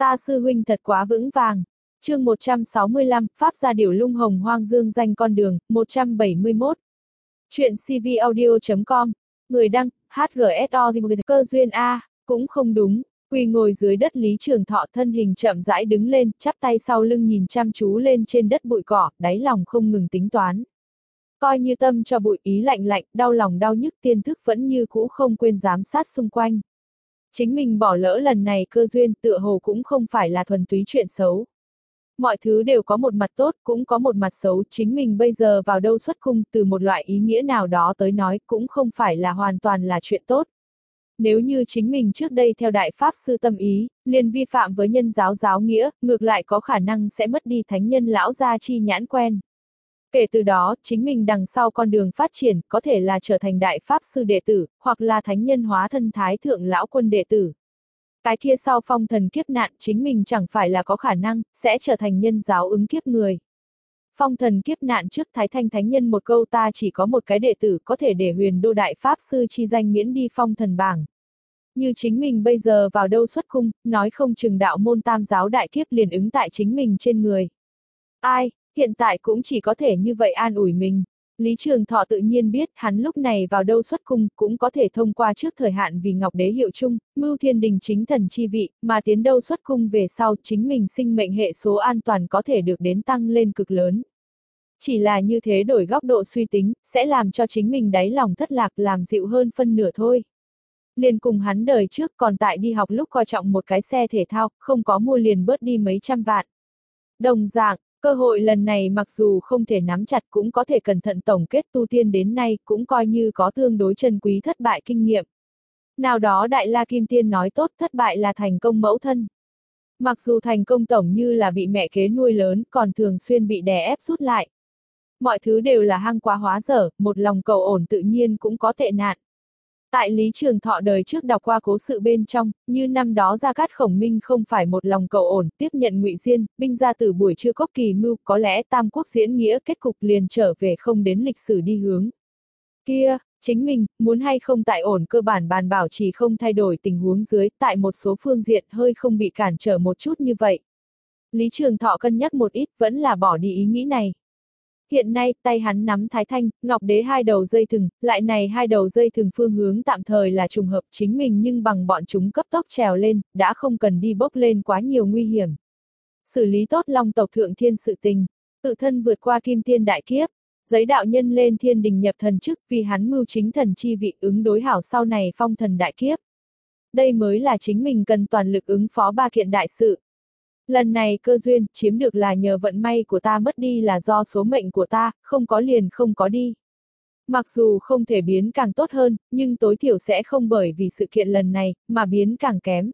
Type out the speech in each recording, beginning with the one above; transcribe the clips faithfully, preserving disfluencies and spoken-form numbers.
Ta sư huynh thật quá vững vàng. Chương một trăm sáu mươi lăm, Pháp gia điểu lung hồng hoang dương danh con đường, một trăm bảy mươi mốt. Chuyện cvaudio chấm com. Người đăng, hát giê ét o cơ duyên A, cũng không đúng. Quỳ ngồi dưới đất Lý Trường Thọ thân hình chậm rãi đứng lên, chắp tay sau lưng nhìn chăm chú lên trên đất bụi cỏ, đáy lòng không ngừng tính toán. Coi như tâm cho bụi ý lạnh lạnh, đau lòng đau nhức tiên thức vẫn như cũ không quên giám sát xung quanh. Chính mình bỏ lỡ lần này cơ duyên tựa hồ cũng không phải là thuần túy chuyện xấu. Mọi thứ đều có một mặt tốt, cũng có một mặt xấu, chính mình bây giờ vào đâu xuất cung từ một loại ý nghĩa nào đó tới nói cũng không phải là hoàn toàn là chuyện tốt. Nếu như chính mình trước đây theo Đại Pháp Sư tâm ý, liền vi phạm với nhân giáo giáo nghĩa, ngược lại có khả năng sẽ mất đi thánh nhân lão gia chi nhãn quen. Kể từ đó, chính mình đằng sau con đường phát triển, có thể là trở thành Đại Pháp Sư đệ tử, hoặc là thánh nhân hóa thân Thái Thượng Lão Quân đệ tử. Cái kia sau phong thần kiếp nạn chính mình chẳng phải là có khả năng, sẽ trở thành nhân giáo ứng kiếp người. Phong thần kiếp nạn trước Thái Thanh Thánh Nhân một câu ta chỉ có một cái đệ tử có thể để huyền đô Đại Pháp Sư chi danh miễn đi phong thần bảng. Như chính mình bây giờ vào đâu xuất cung, nói không chừng đạo môn tam giáo đại kiếp liền ứng tại chính mình trên người. Ai, hiện tại cũng chỉ có thể như vậy an ủi mình. Lý Trường Thọ tự nhiên biết hắn lúc này vào đâu xuất cung cũng có thể thông qua trước thời hạn vì Ngọc Đế hiệu chung, mưu thiên đình chính thần chi vị, mà tiến đâu xuất cung về sau chính mình sinh mệnh hệ số an toàn có thể được đến tăng lên cực lớn. Chỉ là như thế đổi góc độ suy tính, sẽ làm cho chính mình đáy lòng thất lạc làm dịu hơn phân nửa thôi. Liền cùng hắn đời trước còn tại đi học lúc coi trọng một cái xe thể thao, không có mua liền bớt đi mấy trăm vạn. Đồng dạng, cơ hội lần này mặc dù không thể nắm chặt cũng có thể cẩn thận tổng kết tu tiên đến nay cũng coi như có tương đối chân quý thất bại kinh nghiệm. Nào đó Đại La Kim Tiên nói tốt thất bại là thành công mẫu thân. Mặc dù thành công tổng như là bị mẹ kế nuôi lớn còn thường xuyên bị đè ép rút lại. Mọi thứ đều là hăng quá hóa dở, một lòng cầu ổn tự nhiên cũng có tệ nạn. Tại Lý Trường Thọ đời trước đọc qua cố sự bên trong, như năm đó Gia Cát Khổng Minh không phải một lòng cầu ổn, tiếp nhận Ngụy Diên, binh ra từ buổi trưa cốc kỳ mưu, có lẽ Tam Quốc diễn nghĩa kết cục liền trở về không đến lịch sử đi hướng. Kia, chính mình, muốn hay không tại ổn cơ bản bàn bảo trì không thay đổi tình huống dưới, tại một số phương diện hơi không bị cản trở một chút như vậy. Lý Trường Thọ cân nhắc một ít vẫn là bỏ đi ý nghĩ này. Hiện nay, tay hắn nắm Thái Thanh, Ngọc Đế hai đầu dây thừng, lại này hai đầu dây thừng phương hướng tạm thời là trùng hợp chính mình nhưng bằng bọn chúng cấp tốc trèo lên, đã không cần đi bốc lên quá nhiều nguy hiểm. Xử lý tốt Long tộc thượng thiên sự tình, tự thân vượt qua kim tiên đại kiếp, giấy đạo nhân lên thiên đình nhập thần chức vì hắn mưu chính thần chi vị ứng đối hảo sau này phong thần đại kiếp. Đây mới là chính mình cần toàn lực ứng phó ba kiện đại sự. Lần này cơ duyên, chiếm được là nhờ vận may của ta mất đi là do số mệnh của ta, không có liền không có đi. Mặc dù không thể biến càng tốt hơn, nhưng tối thiểu sẽ không bởi vì sự kiện lần này, mà biến càng kém.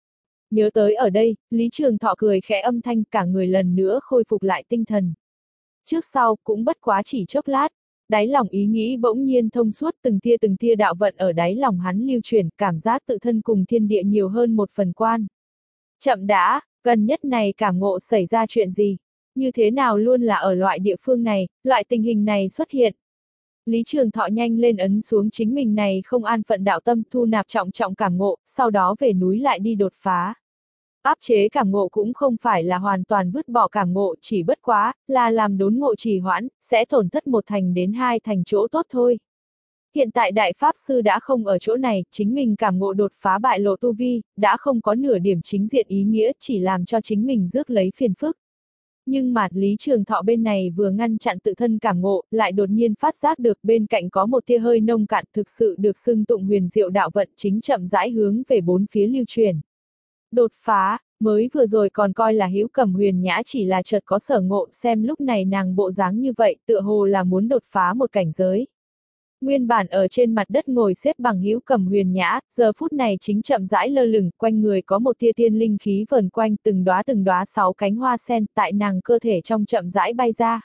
Nhớ tới ở đây, Lý Trường Thọ cười khẽ âm thanh cả người lần nữa khôi phục lại tinh thần. Trước sau, cũng bất quá chỉ chốc lát, đáy lòng ý nghĩ bỗng nhiên thông suốt từng tia từng tia đạo vận ở đáy lòng hắn lưu chuyển, cảm giác tự thân cùng thiên địa nhiều hơn một phần quan. Chậm đã. Gần nhất này cảm ngộ xảy ra chuyện gì? Như thế nào luôn là ở loại địa phương này, loại tình hình này xuất hiện? Lý Trường Thọ nhanh lên ấn xuống chính mình này không an phận đạo tâm thu nạp trọng trọng cảm ngộ, sau đó về núi lại đi đột phá. Áp chế cảm ngộ cũng không phải là hoàn toàn vứt bỏ cảm ngộ chỉ bất quá, là làm đốn ngộ trì hoãn, sẽ tổn thất một thành đến hai thành chỗ tốt thôi. Hiện tại Đại Pháp Sư đã không ở chỗ này, chính mình cảm ngộ đột phá bại lộ tu vi, đã không có nửa điểm chính diện ý nghĩa chỉ làm cho chính mình rước lấy phiền phức. Nhưng mà Lý Trường Thọ bên này vừa ngăn chặn tự thân cảm ngộ, lại đột nhiên phát giác được bên cạnh có một tia hơi nông cạn thực sự được xưng tụng huyền diệu đạo vận chính chậm rãi hướng về bốn phía lưu truyền. Đột phá, mới vừa rồi còn coi là Hữu Cẩm Huyền Nhã chỉ là chợt có sở ngộ xem lúc này nàng bộ dáng như vậy tựa hồ là muốn đột phá một cảnh giới. Nguyên bản ở trên mặt đất ngồi xếp bằng Hữu Cẩm Huyền Nhã, giờ phút này chính chậm rãi lơ lửng, quanh người có một tia tiên linh khí vờn quanh từng đóa từng đóa sáu cánh hoa sen tại nàng cơ thể trong chậm rãi bay ra.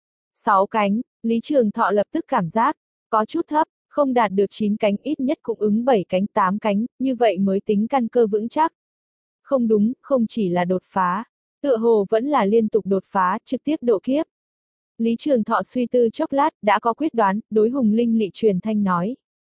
Sáu cánh, Lý Trường Thọ lập tức cảm giác, có chút thấp, không đạt được chín cánh ít nhất cũng ứng bảy cánh tám cánh, như vậy mới tính căn cơ vững chắc. Không đúng, không chỉ là đột phá, tựa hồ vẫn là liên tục đột phá, trực tiếp độ kiếp. Lý Trường Thọ suy tư chốc lát, đã có quyết đoán, đối Hùng Linh Lị truyền thanh nói.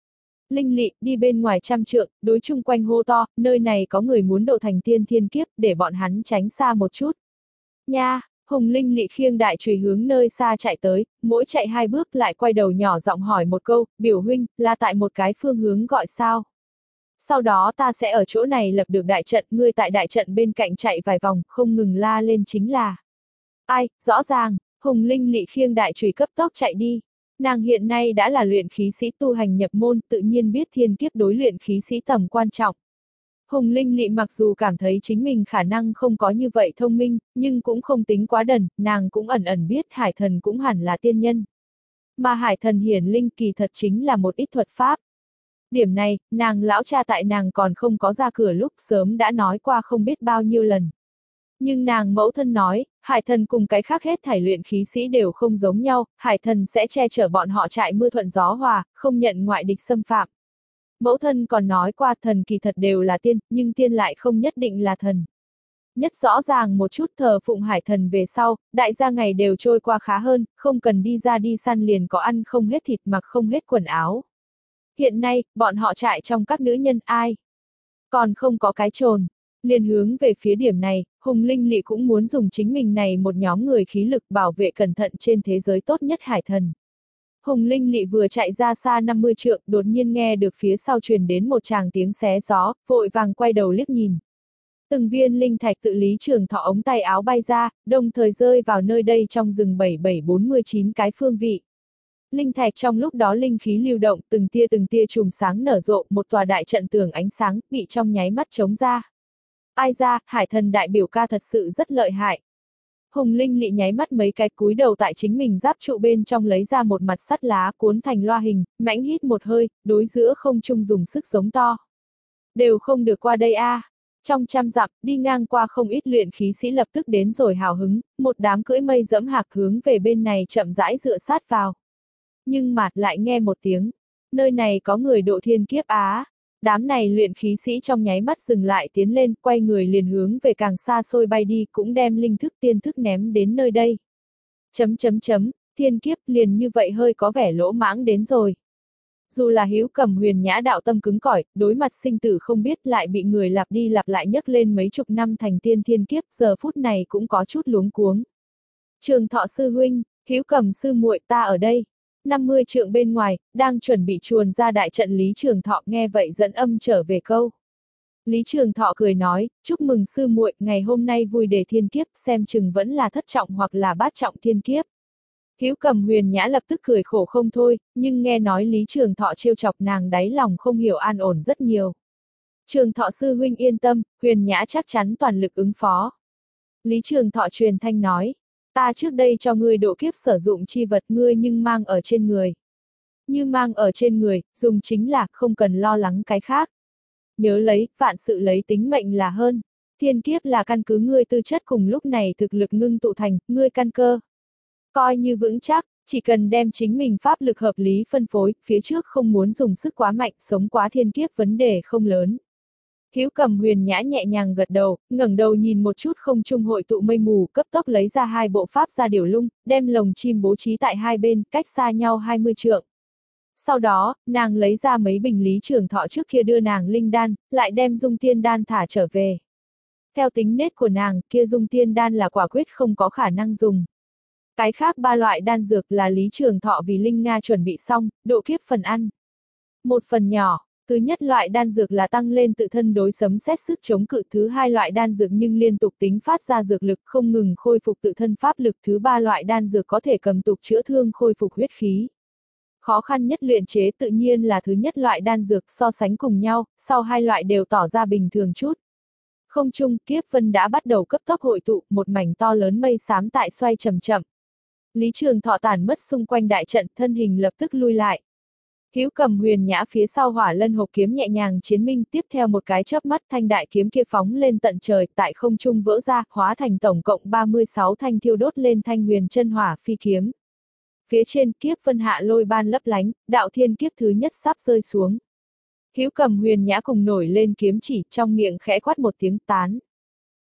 Linh Lị, đi bên ngoài trăm trượng, đối chung quanh hô to, nơi này có người muốn độ thành tiên thiên kiếp, để bọn hắn tránh xa một chút. Nha, Hùng Linh Lị khiêng đại chùy hướng nơi xa chạy tới, mỗi chạy hai bước lại quay đầu nhỏ giọng hỏi một câu, biểu huynh, là tại một cái phương hướng gọi sao? Sau đó ta sẽ ở chỗ này lập được đại trận, ngươi tại đại trận bên cạnh chạy vài vòng, không ngừng la lên chính là. Ai, rõ ràng, Hùng Linh Lị khiêng đại chùy cấp tốc chạy đi. Nàng hiện nay đã là luyện khí sĩ tu hành nhập môn, tự nhiên biết thiên kiếp đối luyện khí sĩ tầm quan trọng. Hùng Linh Lị mặc dù cảm thấy chính mình khả năng không có như vậy thông minh, nhưng cũng không tính quá đần, nàng cũng ẩn ẩn biết hải thần cũng hẳn là tiên nhân. Mà hải thần hiển linh kỳ thật chính là một ít thuật pháp. Điểm này, nàng lão cha tại nàng còn không có ra cửa lúc sớm đã nói qua không biết bao nhiêu lần. Nhưng nàng mẫu thân nói, hải thần cùng cái khác hết thảy luyện khí sĩ đều không giống nhau, hải thần sẽ che chở bọn họ trại mưa thuận gió hòa, không nhận ngoại địch xâm phạm. Mẫu thân còn nói qua thần kỳ thật đều là tiên, nhưng tiên lại không nhất định là thần. Nhất rõ ràng một chút thờ phụng hải thần về sau, đại gia ngày đều trôi qua khá hơn, không cần đi ra đi săn liền có ăn không hết thịt mặc không hết quần áo. Hiện nay, bọn họ trại trong các nữ nhân ai? Còn không có cái trồn. Liền hướng về phía điểm này, Hùng Linh Lị cũng muốn dùng chính mình này một nhóm người khí lực bảo vệ cẩn thận trên thế giới tốt nhất hải thần. Hùng Linh Lị vừa chạy ra xa năm mươi trượng, đột nhiên nghe được phía sau truyền đến một tràng tiếng xé gió, vội vàng quay đầu liếc nhìn. Từng viên linh thạch tự Lý Trường Thọ ống tay áo bay ra, đồng thời rơi vào nơi đây trong rừng bảy bảy bốn mươi chín cái phương vị. Linh thạch trong lúc đó linh khí lưu động, từng tia từng tia chùm sáng nở rộ, một tòa đại trận tường ánh sáng, bị trong nháy mắt chống ra. Ai ra, hải thần đại biểu ca thật sự rất lợi hại. Hùng Linh Lị nháy mắt mấy cái cúi đầu tại chính mình giáp trụ bên trong lấy ra một mặt sắt lá cuốn thành loa hình, mãnh hít một hơi, đối giữa không trung dùng sức giống to. Đều không được qua đây a. À. Trong trăm dặm, đi ngang qua không ít luyện khí sĩ lập tức đến rồi hào hứng, một đám cưỡi mây dẫm hạc hướng về bên này chậm rãi dựa sát vào. Nhưng mà, lại nghe một tiếng, nơi này có người độ thiên kiếp á. Đám này luyện khí sĩ trong nháy mắt dừng lại tiến lên, quay người liền hướng về càng xa xôi bay đi, cũng đem linh thức tiên thức ném đến nơi đây. Chấm chấm chấm, thiên kiếp liền như vậy hơi có vẻ lỗ mãng đến rồi. Dù là Hữu Cầm Huyền Nhã đạo tâm cứng cỏi, đối mặt sinh tử không biết lại bị người lặp đi lặp lại nhấc lên mấy chục năm thành tiên thiên kiếp, giờ phút này cũng có chút luống cuống. Trường Thọ sư huynh, Hữu Cầm sư muội, ta ở đây. năm mươi trượng bên ngoài, đang chuẩn bị chuồn ra đại trận Lý Trường Thọ nghe vậy dẫn âm trở về câu. Lý Trường Thọ cười nói, chúc mừng sư muội, ngày hôm nay vui đề thiên kiếp, xem chừng vẫn là thất trọng hoặc là bát trọng thiên kiếp. Hữu Cầm Huyền Nhã lập tức cười khổ không thôi, nhưng nghe nói Lý Trường Thọ trêu chọc nàng đáy lòng không hiểu an ổn rất nhiều. Trường Thọ sư huynh yên tâm, Huyền Nhã chắc chắn toàn lực ứng phó. Lý Trường Thọ truyền thanh nói. Ta trước đây cho ngươi độ kiếp sử dụng chi vật ngươi nhưng mang ở trên người. Như mang ở trên người, dùng chính là không cần lo lắng cái khác. Nhớ lấy, vạn sự lấy tính mệnh là hơn. Thiên kiếp là căn cứ ngươi tư chất cùng lúc này thực lực ngưng tụ thành, ngươi căn cơ. Coi như vững chắc, chỉ cần đem chính mình pháp lực hợp lý phân phối, phía trước không muốn dùng sức quá mạnh, sống quá thiên kiếp vấn đề không lớn. Hữu Cầm Huyền Nhã nhẹ nhàng gật đầu, ngẩng đầu nhìn một chút không trung hội tụ mây mù, cấp tốc lấy ra hai bộ pháp ra điểu lung, đem lồng chim bố trí tại hai bên, cách xa nhau hai mươi trượng. Sau đó, nàng lấy ra mấy bình Lý Trường Thọ trước kia đưa nàng linh đan, lại đem dung tiên đan thả trở về. Theo tính nết của nàng, kia dung tiên đan là quả quyết không có khả năng dùng. Cái khác ba loại đan dược là Lý Trường Thọ vì Linh Nga chuẩn bị xong, độ kiếp phần ăn. Một phần nhỏ. Thứ nhất loại đan dược là tăng lên tự thân đối sấm sét sức chống cự, thứ hai loại đan dược nhưng liên tục tính phát ra dược lực không ngừng khôi phục tự thân pháp lực, thứ ba loại đan dược có thể cầm tục chữa thương khôi phục huyết khí. Khó khăn nhất luyện chế tự nhiên là thứ nhất loại đan dược, so sánh cùng nhau, sau hai loại đều tỏ ra bình thường chút. Không trung, kiếp vân đã bắt đầu cấp tốc hội tụ, một mảnh to lớn mây xám tại xoay chậm chậm. Lý Trường Thọ tản mất xung quanh đại trận, thân hình lập tức lui lại. Hữu Cầm Huyền Nhã phía sau Hỏa Lân hộp kiếm nhẹ nhàng chiến minh, tiếp theo một cái chớp mắt thanh đại kiếm kia phóng lên tận trời, tại không trung vỡ ra, hóa thành tổng cộng ba mươi sáu thanh thiêu đốt lên thanh huyền chân hỏa phi kiếm. Phía trên kiếp vân hạ lôi ban lấp lánh, đạo thiên kiếp thứ nhất sắp rơi xuống. Hữu Cầm Huyền Nhã cùng nổi lên kiếm chỉ, trong miệng khẽ quát một tiếng tán.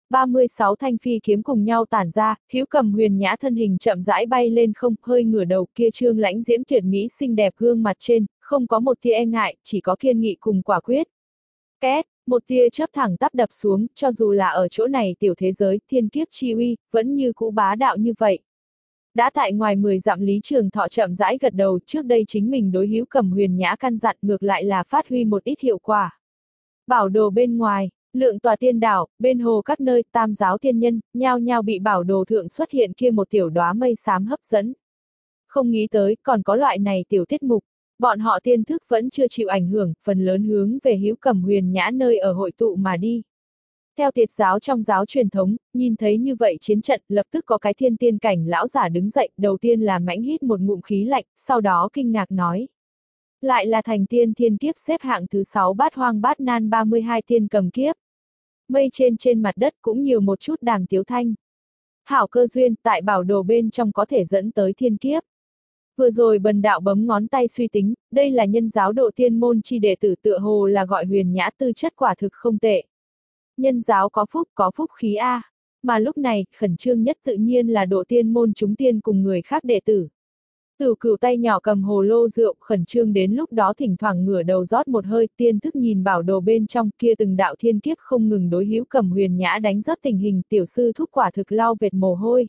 ba mươi sáu thanh phi kiếm cùng nhau tản ra, Hữu Cầm Huyền Nhã thân hình chậm rãi bay lên không, hơi ngửa đầu, kia trương lãnh diễm tuyệt mỹ xinh đẹp gương mặt trên, không có một tia e ngại, chỉ có kiên nghị cùng quả quyết. Két, một tia chớp thẳng tắp đập xuống, cho dù là ở chỗ này tiểu thế giới, thiên kiếp chi uy, vẫn như cũ bá đạo như vậy. Đã tại ngoài mười dặm Lý Trường Thọ chậm rãi gật đầu, trước đây chính mình đối Hữu Cầm Huyền Nhã căn dặn, ngược lại là phát huy một ít hiệu quả. Bảo đồ bên ngoài, lượng tòa tiên đảo, bên hồ các nơi, tam giáo tiên nhân, nhao nhao bị bảo đồ thượng xuất hiện kia một tiểu đóa mây xám hấp dẫn. Không nghĩ tới, còn có loại này tiểu tiết mục, bọn họ tiên thức vẫn chưa chịu ảnh hưởng, phần lớn hướng về Hữu Cầm Huyền Nhã nơi ở hội tụ mà đi. Theo tiệt giáo trong giáo truyền thống, nhìn thấy như vậy chiến trận, lập tức có cái thiên tiên cảnh lão giả đứng dậy, đầu tiên là mãnh hít một ngụm khí lạnh, sau đó kinh ngạc nói. Lại là thành tiên thiên kiếp xếp hạng thứ sáu bát hoang bát nan ba mươi hai tiên cầm kiếp. Mây trên trên mặt đất cũng nhiều một chút đàm tiếu thanh. Hảo cơ duyên, tại bảo đồ bên trong có thể dẫn tới thiên kiếp. Vừa rồi bần đạo bấm ngón tay suy tính, đây là nhân giáo độ tiên môn chi đệ tử tựa hồ là gọi Huyền Nhã tư chất quả thực không tệ. Nhân giáo có phúc, có phúc khí A. Mà lúc này, khẩn trương nhất tự nhiên là độ tiên môn chúng tiên cùng người khác đệ tử. Tửu Cửu tay nhỏ cầm hồ lô rượu, khẩn trương đến lúc đó thỉnh thoảng ngửa đầu rót một hơi, tiên thức nhìn bảo đồ bên trong kia từng đạo thiên kiếp không ngừng đối Hữu Cầm Huyền Nhã đánh rất tình hình, tiểu sư thúc quả thực lau vệt mồ hôi.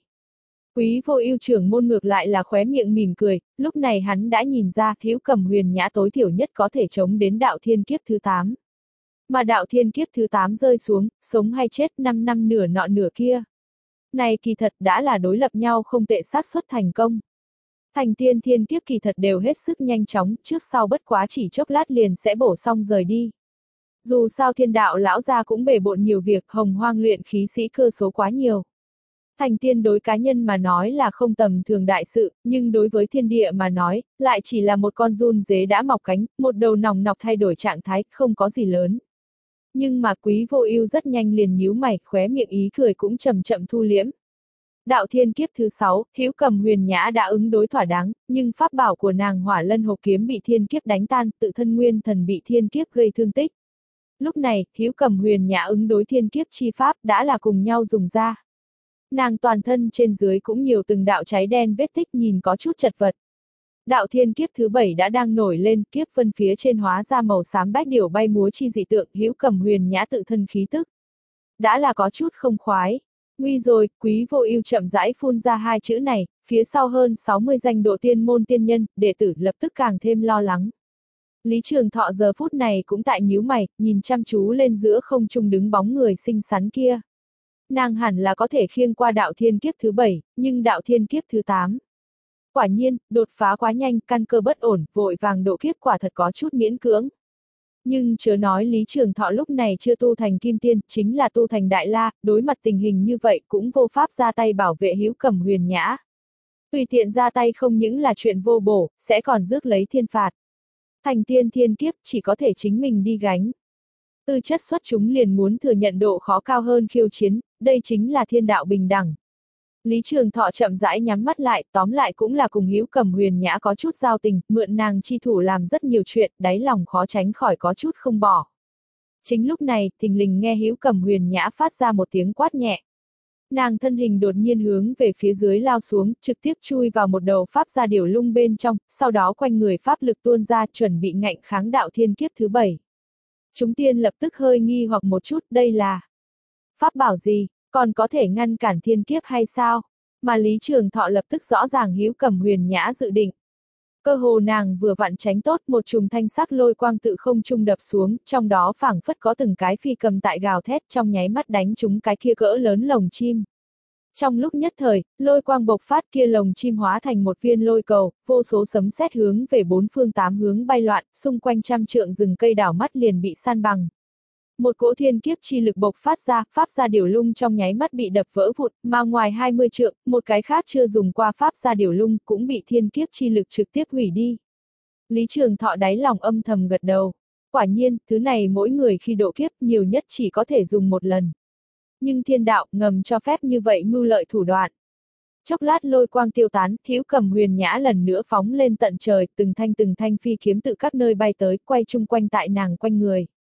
Quý Vô Ưu trưởng môn ngược lại là khóe miệng mỉm cười, lúc này hắn đã nhìn ra, Hữu Cầm Huyền Nhã tối thiểu nhất có thể chống đến đạo thiên kiếp thứ tám. Mà đạo thiên kiếp thứ tám rơi xuống, sống hay chết năm năm nửa nọ nửa kia. Này kỳ thật đã là đối lập nhau không tệ xác suất thành công. Thành tiên thiên kiếp kỳ thật đều hết sức nhanh chóng, trước sau bất quá chỉ chốc lát liền sẽ bổ xong rời đi. Dù sao thiên đạo lão gia cũng bề bộn nhiều việc, hồng hoang luyện khí sĩ cơ số quá nhiều. Thành tiên đối cá nhân mà nói là không tầm thường đại sự, nhưng đối với thiên địa mà nói, lại chỉ là một con giun dế đã mọc cánh, một đầu nòng nọc thay đổi trạng thái, không có gì lớn. Nhưng mà Quý Vô Ưu rất nhanh liền nhíu mày, khóe miệng ý cười cũng chậm chậm thu liễm. Đạo thiên kiếp thứ sáu, Hữu Cầm Huyền Nhã đã ứng đối thỏa đáng, nhưng pháp bảo của nàng Hỏa Lân Hộp kiếm bị thiên kiếp đánh tan, tự thân nguyên thần bị thiên kiếp gây thương tích. Lúc này, Hữu Cầm Huyền Nhã ứng đối thiên kiếp chi pháp đã là cùng nhau dùng ra. Nàng toàn thân trên dưới cũng nhiều từng đạo cháy đen vết tích nhìn có chút chật vật. Đạo thiên kiếp thứ bảy đã đang nổi lên, kiếp vân phía trên hóa ra màu xám bách điểu bay múa chi dị tượng, Hữu Cầm Huyền Nhã tự thân khí tức. Đã là có chút không khoái. Nguy rồi, Quý Vô Ưu chậm rãi phun ra hai chữ này, phía sau hơn sáu mươi danh độ tiên môn tiên nhân, đệ tử lập tức càng thêm lo lắng. Lý Trường Thọ giờ phút này cũng tại nhíu mày, nhìn chăm chú lên giữa không trung đứng bóng người xinh xắn kia. Nàng hẳn là có thể khiêng qua đạo thiên kiếp thứ bảy, nhưng đạo thiên kiếp thứ tám. Quả nhiên, đột phá quá nhanh, căn cơ bất ổn, vội vàng độ kiếp quả thật có chút miễn cưỡng. Nhưng chớ nói Lý Trường Thọ lúc này chưa tu thành kim tiên, chính là tu thành đại la, đối mặt tình hình như vậy cũng vô pháp ra tay bảo vệ Hữu Cầm Huyền Nhã. Tùy tiện ra tay không những là chuyện vô bổ, sẽ còn rước lấy thiên phạt. Thành tiên thiên kiếp chỉ có thể chính mình đi gánh. Tư chất xuất chúng liền muốn thừa nhận độ khó cao hơn khiêu chiến, đây chính là thiên đạo bình đẳng. Lý Trường Thọ chậm rãi nhắm mắt lại, tóm lại cũng là cùng Hữu Cầm Huyền Nhã có chút giao tình, mượn nàng chi thủ làm rất nhiều chuyện, đáy lòng khó tránh khỏi có chút không bỏ. Chính lúc này, thình lình nghe Hữu Cầm Huyền Nhã phát ra một tiếng quát nhẹ. Nàng thân hình đột nhiên hướng về phía dưới lao xuống, trực tiếp chui vào một đầu pháp gia điểu lung bên trong, sau đó quanh người pháp lực tuôn ra chuẩn bị ngạnh kháng đạo thiên kiếp thứ bảy. Chúng tiên lập tức hơi nghi hoặc một chút, đây là pháp bảo gì? Còn có thể ngăn cản thiên kiếp hay sao? Mà Lý Trường Thọ lập tức rõ ràng Hữu Cầm Huyền Nhã dự định. Cơ hồ nàng vừa vặn tránh tốt, một chùm thanh sắc lôi quang tự không trung đập xuống, trong đó phảng phất có từng cái phi cầm tại gào thét, trong nháy mắt đánh trúng cái kia cỡ lớn lồng chim. Trong lúc nhất thời, lôi quang bộc phát, kia lồng chim hóa thành một viên lôi cầu, vô số sấm sét hướng về bốn phương tám hướng bay loạn, xung quanh trăm trượng rừng cây đảo mắt liền bị san bằng. Một cỗ thiên kiếp chi lực bộc phát ra, pháp gia điểu lung trong nháy mắt bị đập vỡ vụn, mà ngoài hai mươi trượng, một cái khác chưa dùng qua pháp gia điểu lung cũng bị thiên kiếp chi lực trực tiếp hủy đi. Lý Trường Thọ đáy lòng âm thầm gật đầu. Quả nhiên, thứ này mỗi người khi độ kiếp nhiều nhất chỉ có thể dùng một lần. Nhưng thiên đạo ngầm cho phép như vậy mưu lợi thủ đoạn. Chốc lát lôi quang tiêu tán, Hữu Cầm Huyền Nhã lần nữa phóng lên tận trời, từng thanh từng thanh phi kiếm tự các nơi bay tới, quay chung quanh tại nàng quanh người.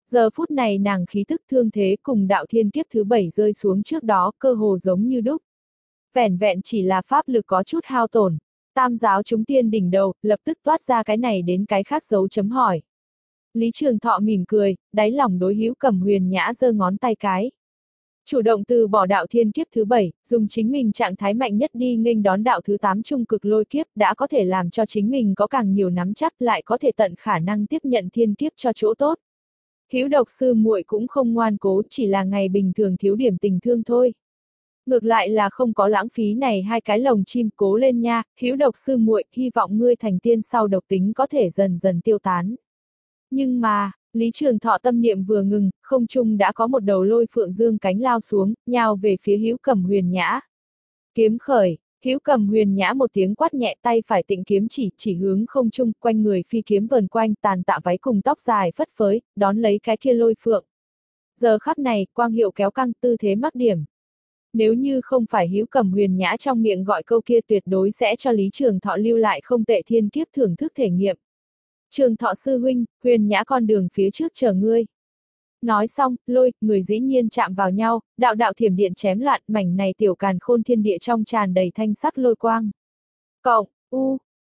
Giờ phút này nàng khí tức thương thế cùng đạo thiên kiếp thứ bảy rơi xuống trước đó cơ hồ giống như đúc. Vẻn vẹn chỉ là pháp lực có chút hao tổn. Tam giáo chúng tiên đỉnh đầu, lập tức toát ra cái này đến cái khác dấu chấm hỏi. Lý Trường Thọ mỉm cười, đáy lòng đối Hữu Cẩm Huyền Nhã giơ ngón tay cái. Chủ động từ bỏ đạo thiên kiếp thứ bảy, dùng chính mình trạng thái mạnh nhất đi nghênh đón đạo thứ tám trung cực lôi kiếp đã có thể làm cho chính mình có càng nhiều nắm chắc lại có thể tận khả năng tiếp nhận thiên kiếp cho chỗ tốt. Hữu Độc sư muội cũng không ngoan cố, chỉ là ngày bình thường thiếu điểm tình thương thôi. Ngược lại là không có lãng phí này hai cái lồng chim, cố lên nha, Hữu Độc sư muội, hy vọng ngươi thành tiên sau độc tính có thể dần dần tiêu tán. Nhưng mà, Lý Trường Thọ tâm niệm vừa ngừng, không trung đã có một đầu lôi phượng dương cánh lao xuống, nhào về phía Hữu Cẩm Huyền Nhã. Kiếm khởi, Hữu Cẩm Huyền Nhã một tiếng quát nhẹ, tay phải tịnh kiếm chỉ, chỉ hướng không trung, quanh người phi kiếm vần quanh, tàn tạ váy cùng tóc dài phất phới, đón lấy cái kia lôi phượng. Giờ khắc này, quang hiệu kéo căng, tư thế mắc điểm. Nếu như không phải Hữu Cẩm Huyền Nhã trong miệng gọi câu kia tuyệt đối sẽ cho Lý Trường Thọ lưu lại không tệ thiên kiếp thưởng thức thể nghiệm. Trường Thọ sư huynh, Huyền Nhã con đường phía trước chờ ngươi. Nói xong, lôi, người dĩ nhiên chạm vào nhau, đạo đạo thiểm điện chém loạn, mảnh này tiểu càn khôn thiên địa trong tràn đầy thanh sắc lôi quang. Cộng, u,